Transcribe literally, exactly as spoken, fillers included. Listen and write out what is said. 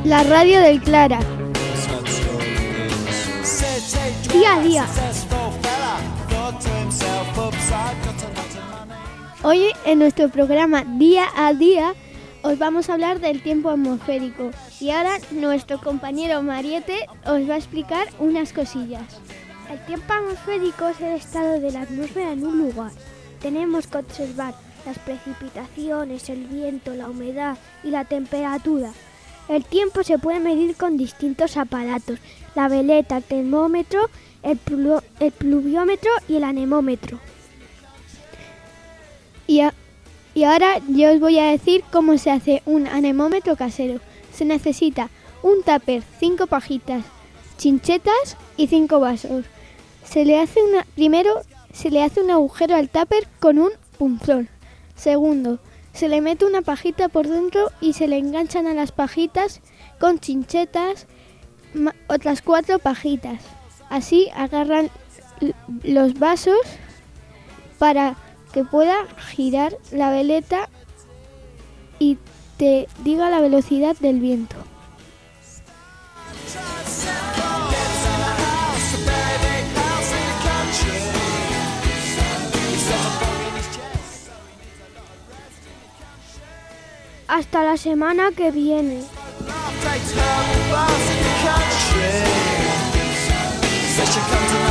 La radio del Clara. Día a día. Hoy en nuestro programa Día a Día os vamos a hablar del tiempo atmosférico y ahora nuestro compañero Mariette os va a explicar unas cosillas. El tiempo atmosférico es el estado de la atmósfera en un lugar. Tenemos que observar las precipitaciones, el viento, la humedad y la temperatura. El tiempo se puede medir con distintos aparatos: la veleta, el termómetro, el, plu- el pluviómetro y el anemómetro. Y, a, y ahora yo os voy a decir cómo se hace un anemómetro casero. Se necesita un tupper, cinco pajitas, chinchetas y cinco vasos. Se le hace una, primero se le hace un agujero al tupper con un punzón. Segundo, se le mete una pajita por dentro y se le enganchan a las pajitas con chinchetas ma, otras cuatro pajitas. Así agarran l- los vasos para que pueda girar la veleta y te diga la velocidad del viento. Hasta la semana que viene. Said she'd come to